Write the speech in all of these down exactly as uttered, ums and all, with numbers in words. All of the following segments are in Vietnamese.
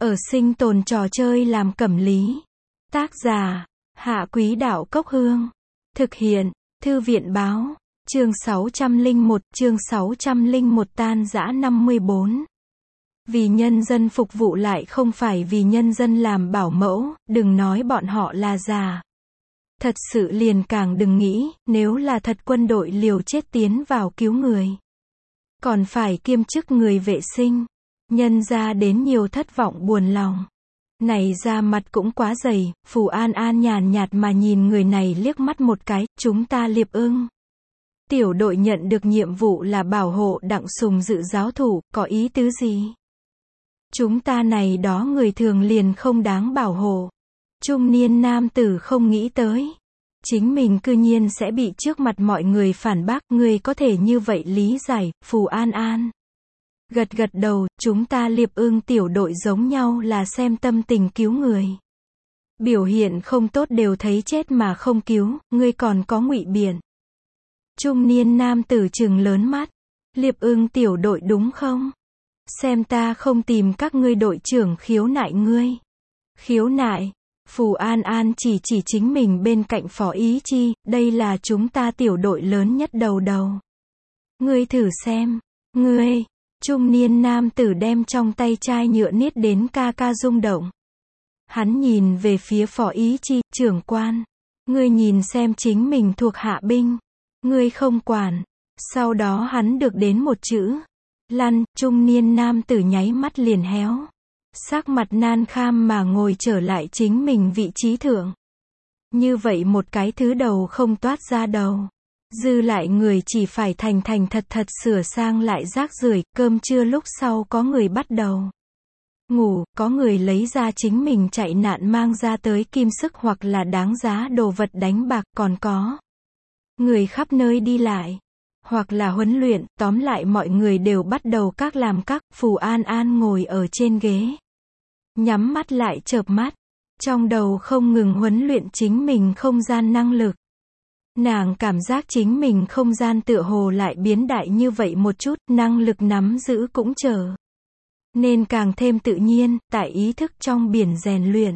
Ở sinh tồn trò chơi làm cẩm lý. Tác giả, Hạ Quý Đạo Cốc Hương. Thực hiện, Thư viện Báo. Chương sáu trăm lẻ một, chương sáu trăm lẻ một tan rã năm mươi bốn. Vì nhân dân phục vụ lại không phải vì nhân dân làm bảo mẫu, đừng nói bọn họ là già. Thật sự liền càng đừng nghĩ, nếu là thật quân đội liều chết tiến vào cứu người. Còn phải kiêm chức người vệ sinh. Nhân ra đến nhiều thất vọng buồn lòng. Này ra mặt cũng quá dày, Phù An An nhàn nhạt mà nhìn người này liếc mắt một cái, chúng ta Liệp Ưng. Tiểu đội nhận được nhiệm vụ là bảo hộ Đặng Sùng Dự giáo thủ, có ý tứ gì? Chúng ta này đó người thường liền không đáng bảo hộ. Trung niên nam tử không nghĩ tới. Chính mình cư nhiên sẽ bị trước mặt mọi người phản bác, người có thể như vậy lý giải, Phù An An. Gật gật đầu, chúng ta Liệp Ưng tiểu đội giống nhau là xem tâm tình cứu người. Biểu hiện không tốt đều thấy chết mà không cứu, ngươi còn có ngụy biện. Trung niên nam tử trừng lớn mắt. Liệp Ưng tiểu đội đúng không? Xem ta không tìm các ngươi đội trưởng khiếu nại ngươi. Khiếu nại? Phù An An chỉ chỉ chính mình bên cạnh Phó Ý Chi, đây là chúng ta tiểu đội lớn nhất đầu đầu. Ngươi thử xem, ngươi. Trung niên nam tử đem trong tay chai nhựa niết đến ca ca rung động. Hắn nhìn về phía Phó Ý Chi, trưởng quan. Ngươi nhìn xem chính mình thuộc hạ binh. Ngươi không quản. Sau đó hắn được đến một chữ. Lăn, trung niên nam tử nháy mắt liền héo. Sắc mặt nan kham mà ngồi trở lại chính mình vị trí thượng. Như vậy một cái thứ đầu không toát ra đầu. Dư lại người chỉ phải thành thành thật thật sửa sang lại rác rưởi, cơm trưa lúc sau có người bắt đầu ngủ, có người lấy ra chính mình chạy nạn mang ra tới kim sức hoặc là đáng giá đồ vật đánh bạc, còn có người khắp nơi đi lại, hoặc là huấn luyện, tóm lại mọi người đều bắt đầu các làm các. Phù An An ngồi ở trên ghế, nhắm mắt lại chợp mắt, trong đầu không ngừng huấn luyện chính mình không gian năng lực. Nàng cảm giác chính mình không gian tựa hồ lại biến đại như vậy một chút, năng lực nắm giữ cũng trở nên càng thêm tự nhiên, tại ý thức trong biển rèn luyện.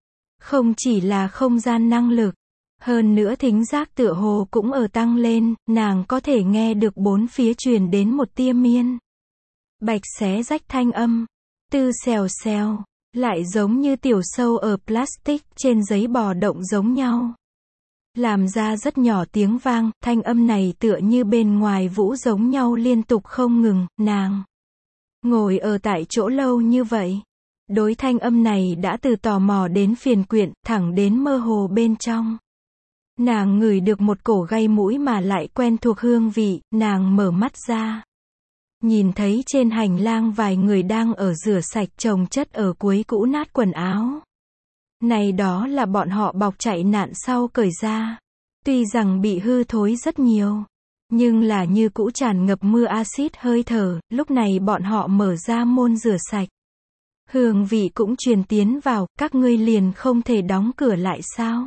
Không chỉ là không gian năng lực, hơn nữa thính giác tựa hồ cũng ở tăng lên, nàng có thể nghe được bốn phía truyền đến một tia miên bạch xé rách thanh âm, tư xèo xèo, lại giống như tiểu sâu ở plastic trên giấy bò động giống nhau. Làm ra rất nhỏ tiếng vang, thanh âm này tựa như bên ngoài vũ giống nhau liên tục không ngừng, nàng ngồi ở tại chỗ lâu như vậy. Đối thanh âm này đã từ tò mò đến phiền quyện, thẳng đến mơ hồ bên trong. Nàng ngửi được một cổ gây mũi mà lại quen thuộc hương vị, nàng mở mắt ra. Nhìn thấy trên hành lang vài người đang ở rửa sạch chồng chất ở cuối cũ nát quần áo. Này đó là bọn họ bọc chạy nạn sau cởi ra. Tuy rằng bị hư thối rất nhiều, nhưng là như cũ tràn ngập mưa axit hơi thở, lúc này bọn họ mở ra môn rửa sạch. Hương vị cũng truyền tiến vào, các ngươi liền không thể đóng cửa lại sao?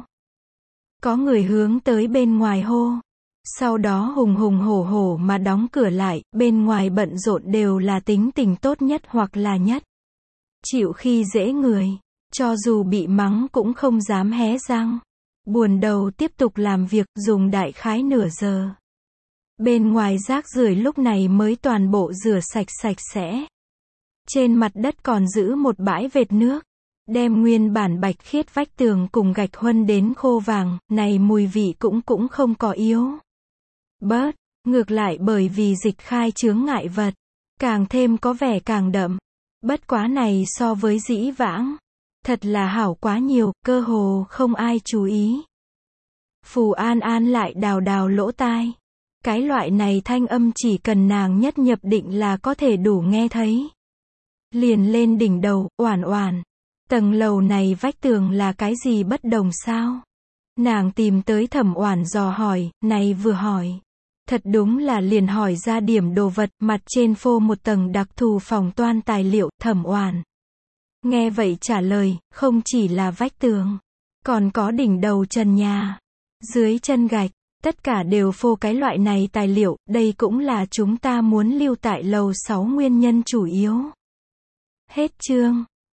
Có người hướng tới bên ngoài hô. Sau đó hùng hùng hổ hổ mà đóng cửa lại, bên ngoài bận rộn đều là tính tình tốt nhất hoặc là nhất chịu khi dễ người. Cho dù bị mắng cũng không dám hé răng. Buồn đầu tiếp tục làm việc, dùng đại khái nửa giờ. Bên ngoài rác rưởi lúc này mới toàn bộ rửa sạch sạch sẽ. Trên mặt đất còn giữ một bãi vệt nước. Đem nguyên bản bạch khiết vách tường cùng gạch huân đến khô vàng, này mùi vị cũng cũng không có yếu bớt, ngược lại bởi vì dịch khai chướng ngại vật, càng thêm có vẻ càng đậm. Bất quá này so với dĩ vãng, thật là hảo quá nhiều, cơ hồ không ai chú ý. Phù An An lại đào đào lỗ tai. Cái loại này thanh âm chỉ cần nàng nhất nhập định là có thể đủ nghe thấy. Liền lên đỉnh đầu, oản oản. Tầng lầu này vách tường là cái gì bất đồng sao? Nàng tìm tới Thẩm Oản dò hỏi, này vừa hỏi. Thật đúng là liền hỏi ra điểm đồ vật, mặt trên phô một tầng đặc thù phòng toan tài liệu, Thẩm Oản. Nghe vậy trả lời, không chỉ là vách tường, còn có đỉnh đầu trần nhà, dưới chân gạch, tất cả đều phô cái loại này tài liệu, đây cũng là chúng ta muốn lưu tại lầu sáu nguyên nhân chủ yếu. Hết chương.